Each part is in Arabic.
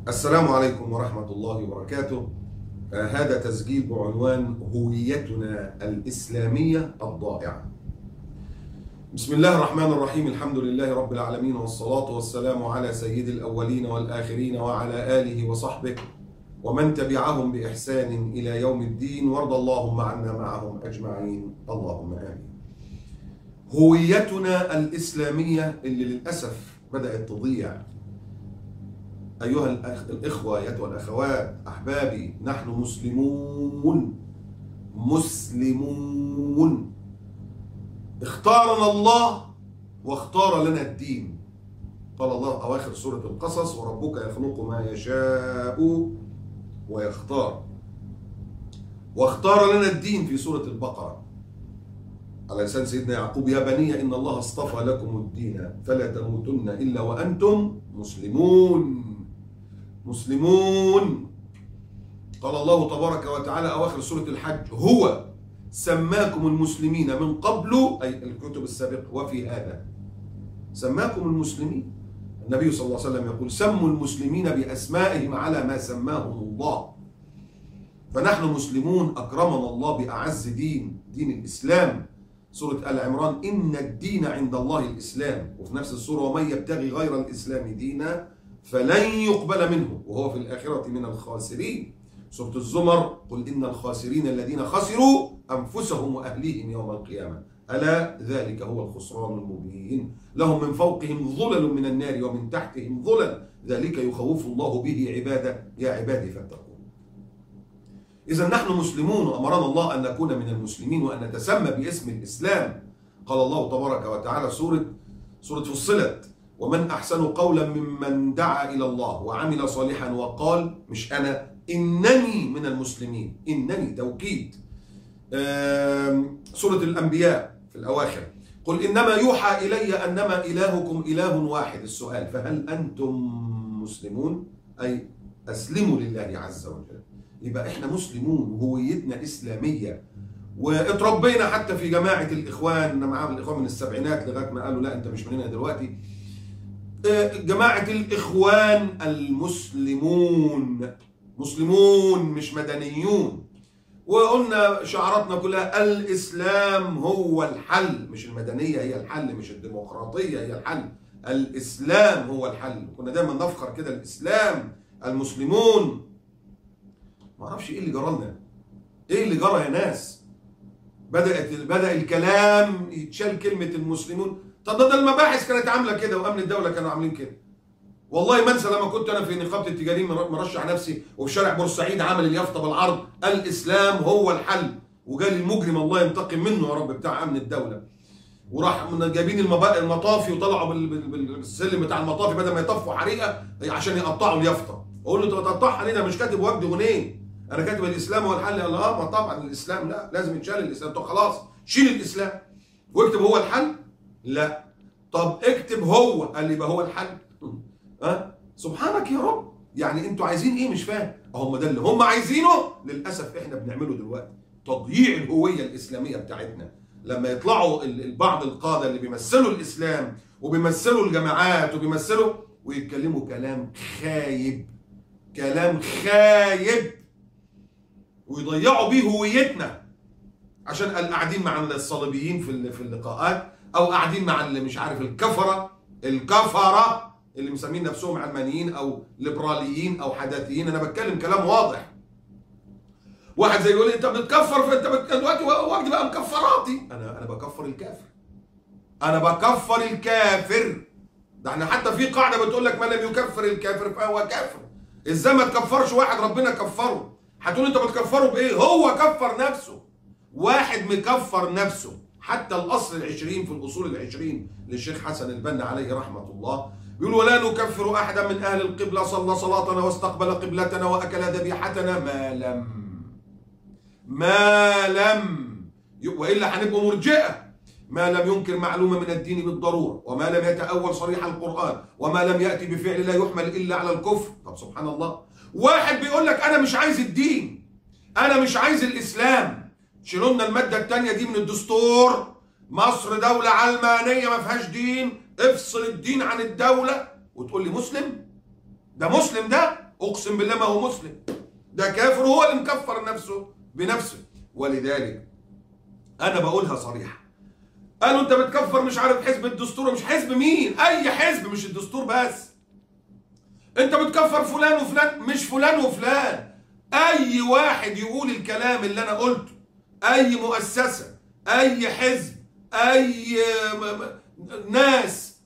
السلام عليكم ورحمة الله وبركاته. هذا تسجيل بعنوان هويتنا الإسلامية الضائعة. بسم الله الرحمن الرحيم، الحمد لله رب العالمين، والصلاة والسلام على سيد الأولين والآخرين وعلى آله وصحبه ومن تبعهم بإحسان إلى يوم الدين، وارض اللهم عنا معهم أجمعين، اللهم آمين. هويتنا الإسلامية اللي للأسف بدأت تضيع. أيها الإخوة أيتها والأخوات أحبابي، نحن مسلمون اختارنا الله واختار لنا الدين. قال الله أواخر سورة القصص: وربك يخلق ما يشاء ويختار. واختار لنا الدين في سورة البقرة على لسان سيدنا يعقوب: يا بني إن الله اصطفى لكم الدين فلا تموتن إلا وأنتم مسلمون. قال الله تبارك وتعالى أواخر سورة الحج: هو سماكم المسلمين من قبل، أي الكتب السابقة، وفي هذا سماكم المسلمين. النبي صلى الله عليه وسلم يقول: سموا المسلمين بأسمائهم على ما سماهم الله. فنحن مسلمون أكرمنا الله بأعز دين الإسلام. سورة آل عمران: إن الدين عند الله الإسلام. وفي نفس السورة: ومن يبتغي غير الإسلام دينا فلن يقبل منه وهو في الآخرة من الخاسرين. سورة الزمر: قل إن الخاسرين الذين خسروا أنفسهم وأهليهم يوم القيامة ألا ذلك هو الخسران المبين. لهم من فوقهم ظلل من النار ومن تحتهم ظلل ذلك يخوف الله به عباده يا عبادي فاتقون. إذا نحن مسلمون، وأمرنا الله أن نكون من المسلمين وأن نتسمى باسم الإسلام. قال الله تبارك وتعالى سورة فصلت: ومن أحسن قولا ممن دعا إلى الله وعمل صالحا وقال، مش أنا، إنني من المسلمين. إنني توكيد. سورة الأنبياء في الأواخر: قل إنما يوحى إلي أنما إلهكم إله واحد. السؤال: فهل أنتم مسلمون؟ أي أسلموا لله عز وجل. يبقى إحنا مسلمون وهويتنا إسلامية، واتربينا حتى في جماعة الإخوان. أنا معاهم الإخوان من السبعينات لغاية ما قالوا لا أنت مش مننا دلوقتي. جماعة الإخوان مسلمون مش مدنيون. وقلنا شعاراتنا كلها: الإسلام هو الحل، مش المدنية هي الحل، مش الديمقراطية هي الحل، الإسلام هو الحل. كنا دايما نفخر كده: الإسلام، المسلمون. ما اعرفش ايه اللي جرالنا، ايه اللي جرى يا ناس. بدأ الكلام يتشال كلمة المسلمون. طب ده المباحث كانت عاملة كده، وأمن الدولة كانوا عاملين كده. والله ما انسى لما كنت انا في نقابة التجارين مرشح نفسي، وفي شارع بورسعيد عامل اليافطة بالعرض: الإسلام هو الحل. وجالي المجرم الله ينتقم منه يا رب بتاع أمن الدولة، وراح جايبين المطافي وطلعوا بالسلم بتاع المطافي بدل ما يطفوا حريقة عشان يقطعوا اليافطة. اقول له: انت بتقطعها ليه؟ ده مش كاتب وجد غنين، انا كاتب الاسلام هو الحل. قال: ما طبعا الاسلام لا، لازم يتشال الاسلام. طب خلاص شيل الاسلام واكتب هو الحل. لا، طب اكتب هو. قال لي: يبقى هو الحل. سبحانك يا رب. يعني انتوا عايزين ايه؟ مش فاهم. هم ده اللي هم عايزينه. للاسف احنا بنعمله دلوقتي، تضييع الهويه الاسلاميه بتاعتنا. لما يطلعوا بعض القاده اللي بيمثلوا الاسلام وبيمثلوا الجماعات ويتكلموا كلام خايب ويضيعوا بيه هويتنا، عشان قاعدين مع الصليبيين في اللقاءات، او قاعدين مع اللي مش عارف الكفره اللي مسمين نفسهم علمانيين او ليبراليين او حداثيين. انا بتكلم كلام واضح. واحد زي يقول لي: انت بتكفر، فانت دلوقتي وقت بقى مكفراتي. انا بكفر الكافر. ده احنا حتى في قاعده بتقول لك: من لم يكفر الكافر فهو كافر. ازاي ما تكفرش واحد ربنا كفره؟ هتقول انت بتكفره بايه؟ هو كفر نفسه. واحد مكفر نفسه. حتى الاصل العشرين في الاصول العشرين للشيخ حسن البنا عليه رحمه الله بيقول: ولا نكفر احدا من اهل القبله صلى صلاتنا واستقبل قبلتنا واكل ذبيحتنا ما لم والا هنبقوا مرجئه. ما لم ينكر معلومه من الدين بالضروره، وما لم يتأول صريح القرآن، وما لم يأتي بفعل لا يحمل الا على الكفر. طب سبحان الله، واحد بيقول لك: انا مش عايز الدين، انا مش عايز الاسلام، شيلوا لنا الماده الثانيه دي من الدستور، مصر دوله علمانيه ما فيهاش دين، افصل الدين عن الدوله، وتقول لي مسلم؟ ده مسلم ده؟ اقسم بالله ما هو مسلم، ده كافر، هو اللي مكفر نفسه بنفسه. ولذلك انا بقولها صريحه، قالوا انت بتكفر مش عارف حزب الدستور، مش حزب مين؟ اي حزب، مش الدستور بس. انت بتكفر فلان وفلان، مش فلان وفلان، اي واحد يقول الكلام اللي انا قلته، اي مؤسسه، اي حزب، اي ناس،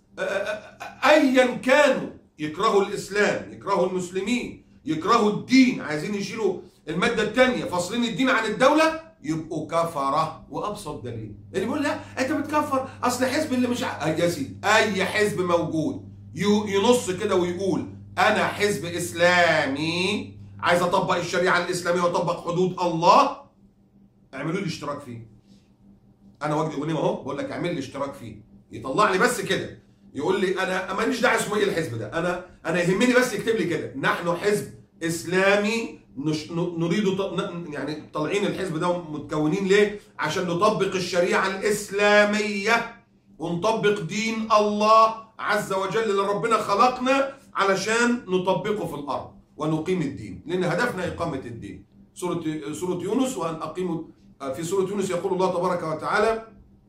ايا كانوا، يكرهوا الاسلام، يكرهوا المسلمين، يكرهوا الدين، عايزين يشيلوا الماده الثانيه فاصلين الدين عن الدوله، يبقوا كفره. وابسط دليل اللي بيقول لا انت بتكفر اصل حزب اللي مش يا سيدي، اي حزب موجود ينص كده ويقول انا حزب اسلامي عايز اطبق الشريعه الاسلاميه واطبق حدود الله، اعملوا لي اشتراك فيه. انا وجدي غنيم اهو بقول لك اعمل لي اشتراك فيه، يطلع لي بس كده يقول لي انا ماليش داعي اسمه ايه الحزب ده، انا يهمني بس يكتب لي كده نحن حزب اسلامي نريد، يعني طالعين الحزب ده متكونين ليه؟ عشان نطبق الشريعه الاسلاميه ونطبق دين الله عز وجل اللي ربنا خلقنا علشان نطبقه في الارض ونقيم الدين، لان هدفنا اقامه الدين. سوره يونس، وان اقيموا، في سوره يونس يقول الله تبارك وتعالى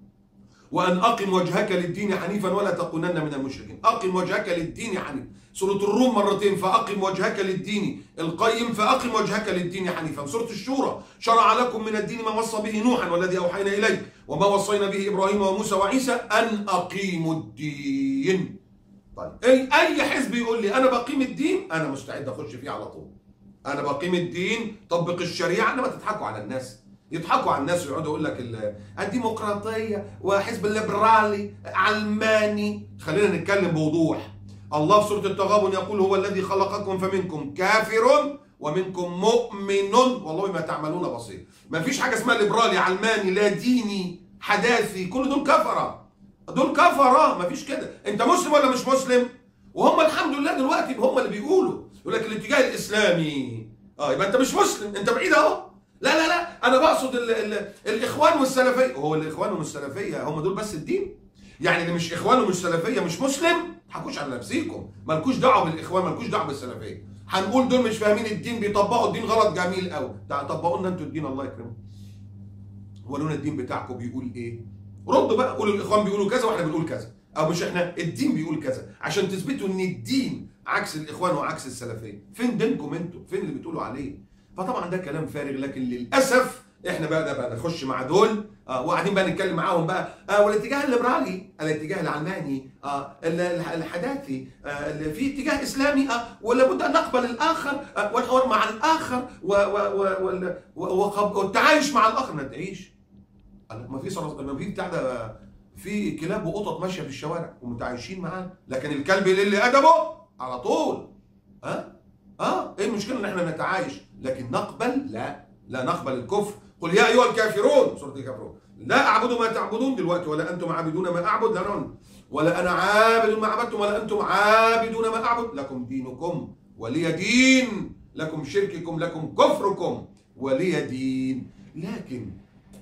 وأن أقم وجهك للدين حنيفا ولا تكونن من المشركين. أقم وجهك للدين حنيفا. سورة الروم مرتين فأقم وجهك للدين القيم، فأقم وجهك للدين حنيفا. سورة الشورى شرع لكم من الدين ما وصى به نوحا والذي أوحينا إليك وما وصينا به إبراهيم وموسى وعيسى أن أقيموا الدين. طيب أي حزب يقول لي أنا بقيم الدين، أنا مستعد أخش فيه على طول. أنا بقيم الدين، طبق الشريعة. أنا ما تضحكوا على الناس، يضحكوا على الناس ويقعدوا يقول لك الديمقراطيه وحزب الليبرالي علماني. خلينا نتكلم بوضوح. الله في سوره التغابن يقول هو الذي خلقكم فمنكم كافر ومنكم مؤمن والله بما تعملون بصير. ما فيش حاجه اسمها ليبرالي علماني لا ديني حداثي، كل دول كفره، دول كفره، ما فيش كده. انت مسلم ولا مش مسلم؟ وهم الحمد لله دلوقتي هم اللي بيقولوا، يقول لك الاتجاه الاسلامي، يبقى انت مش مسلم، انت بعيد اهو. لا لا لا، انا بقصد الاخوان والسلفيه. هو الاخوان والسلفيه هم دول بس الدين؟ يعني اللي مش اخوان ومش سلفيه مش مسلم؟ ما تضحكوش على نفسيكم، مالكوش دعوه بالاخوان، مالكوش دعوه بالسلفيه. هنقول دول مش فاهمين الدين، بيطبقوا الدين غلط، جميل قوي، طبقوا لنا انتوا الدين الله يكرمكم. ولونا الدين بتاعكم بيقول ايه؟ ردوا بقى، قولوا الاخوان بيقولوا كذا واحنا بنقول كذا، او مش احنا، الدين بيقول كذا، عشان تثبتوا ان الدين عكس الاخوان وعكس السلفيه. فين دينكم انتوا؟ فين اللي بتقولوا عليه؟ فطبعا ده كلام فارغ، لكن للاسف احنا بقى نخش مع دول وقاعدين بقى نتكلم معاهم بقى والاتجاه الليبرالي، الاتجاه العلماني، الحداثي، في اتجاه اسلامي، ولا بد ان نقبل الاخر والحوار مع الاخر والتعايش مع الاخر. ما تعيش، ما في بتاع ده، في كلاب وقطط ماشيه في الشوارع ومتعايشين معاه، لكن الكلب اللي ادبه على طول. ايه المشكله ان احنا نتعايش؟ لكن نقبل؟ لا نقبل الكفر. قل يا ايها الكافرون، سوره الكافرون، لا اعبد ما تعبدون دلوقتي ولا انتم عابدون ما اعبد، ولا انا عابد ما عبدتم ولا انتم عابدون ما اعبد، لكم دينكم ولي دين، لكم شرككم لكم كفركم ولي دين. لكن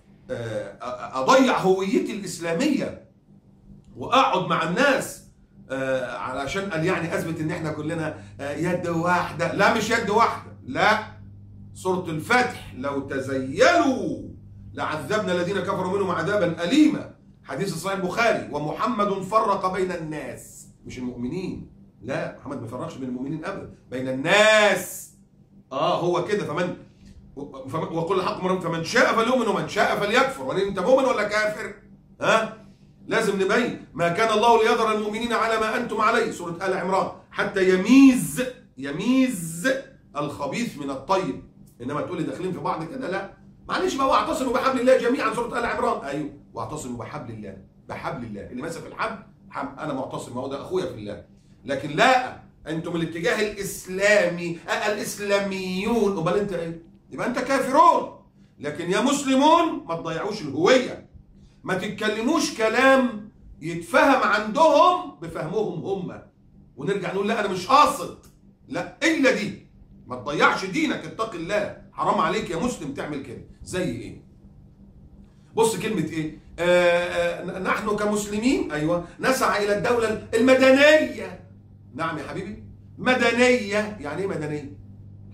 اضيع هويتي الاسلاميه واقعد مع الناس علشان قال يعني اثبت ان احنا كلنا يد واحده. لا مش يد واحده، لا. سورة الفتح لو تزيلوا لعذبنا الذين كفروا منهم عذابا أليما، حديث صحيح البخاري. ومحمد فرق بين الناس، مش المؤمنين، لا، محمد ما فرقش بين المؤمنين ابدا، بين الناس. هو كده. وقل الحق مرة، فمن شاء فليؤمن ومن شاء فليكفر. ولا انت مؤمن ولا كافر؟ لازم نبين. ما كان الله ليذر المؤمنين على ما انتم عليه، سورة آل عمران، حتى يميز الخبيث من الطيب. انما تقول لي داخلين في بعض كده، لا. معلش بقى، واعتصموا بحبل الله جميعا، سورة آل عمران. ايوه، واعتصموا بحبل الله، بحبل الله، اللي ماسك الحبل انا معتصم، ما هو ده اخويا في الله. لكن لا، انتم الاتجاه الاسلامي، الاسلاميون، امال انت ايه؟ يبقى انت كافرون. لكن يا مسلمون ما تضيعوش الهويه، ما تتكلموش كلام يتفهم عندهم بفهمهم هم، ونرجع نقول لا انا مش قاصد، لا، الا دي. ما تضيعش دينك، اتق الله، حرام عليك يا مسلم تعمل كده. زي ايه؟ بص كلمة ايه؟ نحن كمسلمين، ايوه، نسعى الى الدولة المدنية. نعم يا حبيبي، مدنية. يعني ايه مدنية؟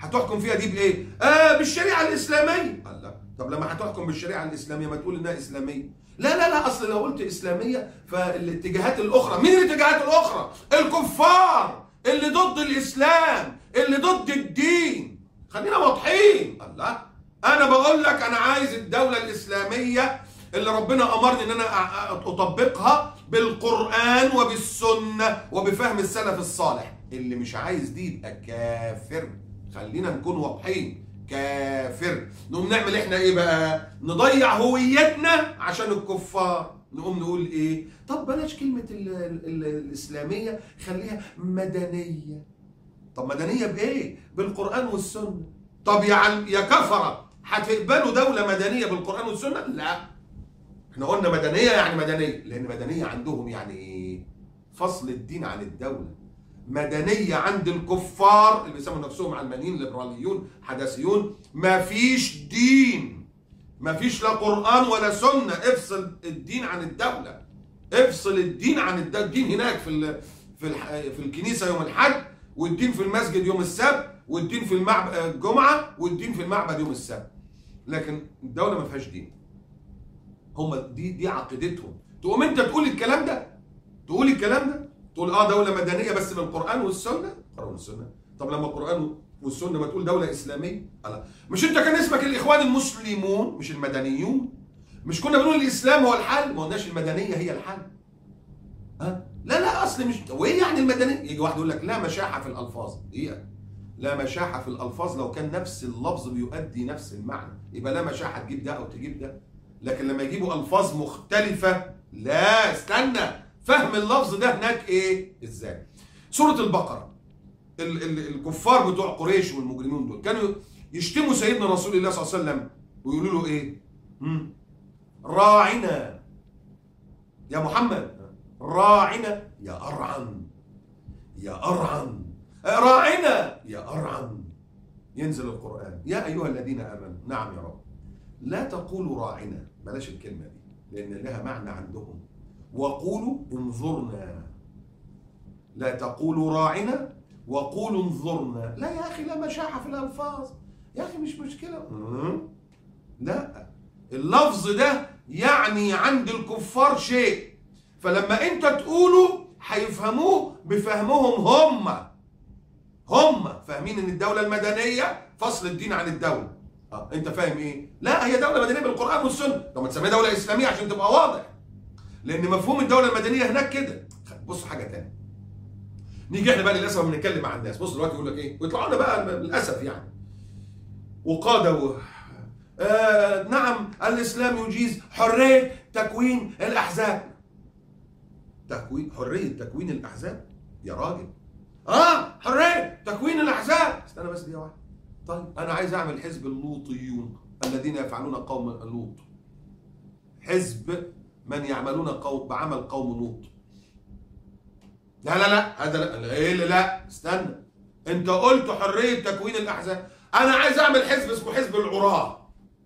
هتحكم فيها دي بايه؟ بالشريعه الاسلاميه. قال لا، طب لما هتحكم بالشريعه الاسلاميه ما تقول انها اسلاميه. لا لا لا، اصل لو قلت اسلاميه فالاتجاهات الاخرى، مين الاتجاهات الاخرى؟ الكفار اللي ضد الاسلام، اللي ضد الدين. خلينا واضحين. الله، انا بقول لك انا عايز الدوله الاسلاميه اللي ربنا امرني ان انا اطبقها بالقران وبالسنه وبفهم السلف الصالح. اللي مش عايز دي يبقى كافر. خلينا نكون واضحين، كافر. نقوم نعمل احنا ايه بقى؟ نضيع هويتنا عشان الكفار. نقوم نقول ايه؟ طب بلاش كلمه الاسلاميه، خليها مدنيه. طب مدنيه بايه؟ بالقران والسنه. طب يا كفره، هتقبلوا دوله مدنيه بالقران والسنه؟ لا، احنا قلنا مدنيه يعني مدنيه، لان مدنيه عندهم يعني ايه؟ فصل الدين عن الدوله. مدنيه عند الكفار اللي بيسموا نفسهم علمانيين ليبراليون حداثيون، مفيش دين، مفيش لا قران ولا سنه. افصل الدين عن الدوله، افصل الدين عن الدوله. الدين هناك في الكنيسه يوم الحد، والدين في المسجد يوم السبت، والدين في الجمعه، والدين في المعبد يوم السبت. لكن الدوله ما فيهاش دين. هم دي عقيدتهم. تقوم انت تقول الكلام ده، تقول الكلام ده، تقول دوله مدنيه بس بالقران والسنه. القران والسنه؟ طب لما القران والسنه ما تقول دوله اسلاميه؟ لا، مش انت كان اسمك الاخوان المسلمون مش المدنيون؟ مش كنا بنقول الاسلام هو الحل؟ ما قلناش المدنيه هي الحل. لا لا، اصل مش، وايه يعني المدنيه؟ يجي واحد يقول لك لا مشاحه في الالفاظ. ايه؟ لا مشاحه في الالفاظ لو كان نفس اللفظ بيؤدي نفس المعنى يبقى لا مشاحه تجيب ده او تجيب ده. لكن لما يجيبوا الفاظ مختلفه، لا استنى، فهم اللفظ ده هناك ايه؟ ازاي؟ سوره البقره، الكفار بتوع قريش والمجرمين دول كانوا يشتموا سيدنا رسول الله صلى الله عليه وسلم ويقولوا له ايه؟ راعنا يا محمد، راعنا يا أرعن، يا أرعن، راعنا يا أرعن. ينزل القرآن يا أيها الذين آمنوا. نعم يا رب، لا تقولوا راعنا، بلاش الكلمة دي لأن لها معنى عندهم. وقولوا انظرنا. لا تقولوا راعنا وقولوا انظرنا. لا يا أخي، لا مشاحة في الألفاظ يا أخي، مش مشكلة. لا، اللفظ ده يعني عند الكفار شيء، فلما انت تقوله هيفهموه بفهمهم هم فاهمين ان الدولة المدنية فصل الدين عن الدولة. انت فاهم ايه؟ لا، هي دولة مدنية بالقرآن والسنة. طب ما تسميها دولة إسلامية عشان تبقى واضح، لأن مفهوم الدولة المدنية هناك كده. بص حاجة تانية، نيجي احنا بقى للأسف بنتكلم مع الناس. بص دلوقتي يقول لك ايه؟ ويطلعوا لنا بقى للأسف يعني وقادة نعم الإسلام يجيز حرية تكوين الأحزاب. حرية تكوين الأحزاب يا راجل؟ حرية تكوين الأحزاب. استنى بس دي واحدة. طيب أنا عايز أعمل حزب اللوطيون الذين يفعلون قوم لوط، حزب من يعملون بعمل قوم لوط. لا لا لا، هذا لا. ايه اللي لا؟ استنى، أنت قلت حرية تكوين الأحزاب، أنا عايز أعمل حزب اسمه حزب العراة.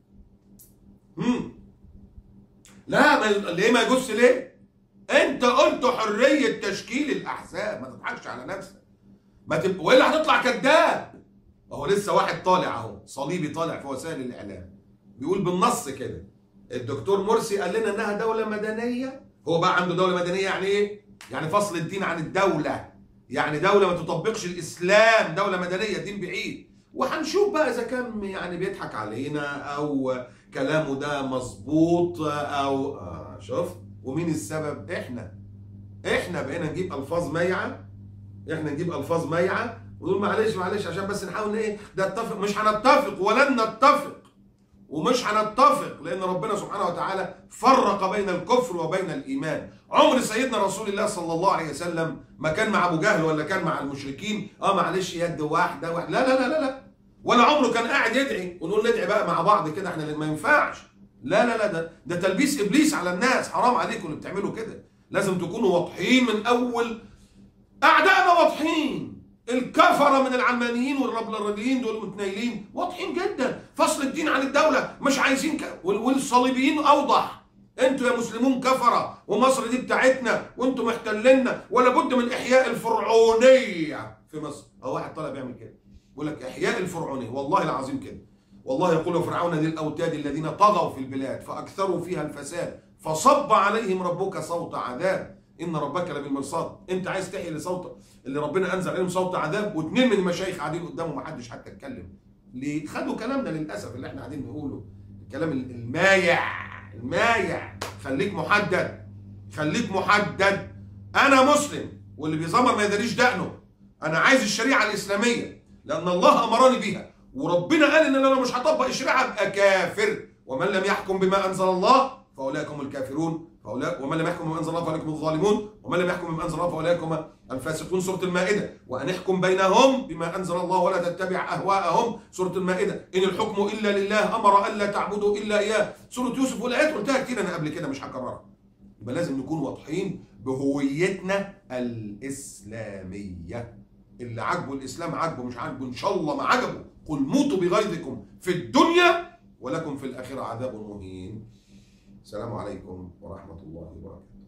لا، ليه ما يجوزش؟ ليه؟ انت قلت حريه تشكيل الاحزاب، ما تضحكش على نفسك، والا هتطلع كذاب. اهو لسه واحد طالع اهو صليبي طالع في وسائل الاعلام بيقول بالنص كده الدكتور مرسي قال لنا انها دوله مدنيه. هو بقى عنده دوله مدنيه يعني ايه؟ يعني فصل الدين عن الدوله، يعني دوله ما تطبقش الاسلام، دوله مدنيه، دين بعيد. وهنشوف بقى اذا كان يعني بيضحك علينا او كلامه ده مظبوط او شوف. ومين السبب؟ احنا بقينا نجيب الفاظ مايعه، احنا نجيب الفاظ مايعه ونقول معلش عشان بس نحاول ايه ده نتفق. مش هنتفق ولن نتفق ومش هنتفق، لان ربنا سبحانه وتعالى فرق بين الكفر وبين الايمان. عمر سيدنا رسول الله صلى الله عليه وسلم ما كان مع ابو جهل ولا كان مع المشركين معلش يد واحده لا لا لا لا، ولا عمره كان قاعد يدعي ونقول ندعي بقى مع بعض كده احنا، ما ينفعش. لا لا لا، ده تلبيس ابليس على الناس. حرام عليكم اللي بتعملوا كده. لازم تكونوا واضحين من اول. اعدائنا واضحين، الكفره من العلمانيين والربلرجيين دول متنيلين واضحين جدا، فصل الدين عن الدوله مش عايزين والصليبيين اوضح. انتوا يا مسلمون كفره ومصر دي بتاعتنا وانتوا محتليننا، ولا بد من احياء الفرعونيه في مصر. واحد طالع بيعمل كده بيقول لك إحياء الفرعونية، والله العظيم كده. والله يقول فرعون ذي الأوتاد الذين طغوا في البلاد فأكثروا فيها الفساد فصب عليهم ربك صوت عذاب إن ربك لبالمرصاد. أنت عايز تحيي لصوت اللي ربنا أنزل عليهم صوت عذاب، واثنين من المشايخ قاعدين قدامه ما حدش حتى اتكلم. ليه؟ خدوا كلامنا للأسف اللي احنا قاعدين نقوله، الكلام المايع. خليك محدد، خليك محدد. أنا مسلم واللي بيزمر ما يدريش دقنه. أنا عايز الشريعة الإسلامية لأن الله أمرني بيها، وربنا قال إن أنا مش هطبق الشريعة أبقى كافر. ومن لم يحكم بما أنزل الله فأولئك هم الكافرون، ومن لم يحكم بما أنزل الله فأولئك هم الظالمون، ومن لم يحكم بما أنزل الله فأولئك هم الفاسقون. سورة المائدة. وأن احكم بينهم بما أنزل الله ولا تتبع أهواءهم. سورة المائدة. إن الحكم إلا لله أمر ألا تعبدوا إلا إياه. سورة يوسف. والآيات قلتها كتير أنا قبل كده مش هكررها. يبقى لازم نكون واضحين بهويتنا الإسلامية. اللي عاجبه الإسلام عاجبه، مش عاجبه إن شاء الله ما عجبه. قل موتوا بغيظكم في الدنيا ولكم في الآخرة عذاب مهين. السلام عليكم ورحمة الله وبركاته.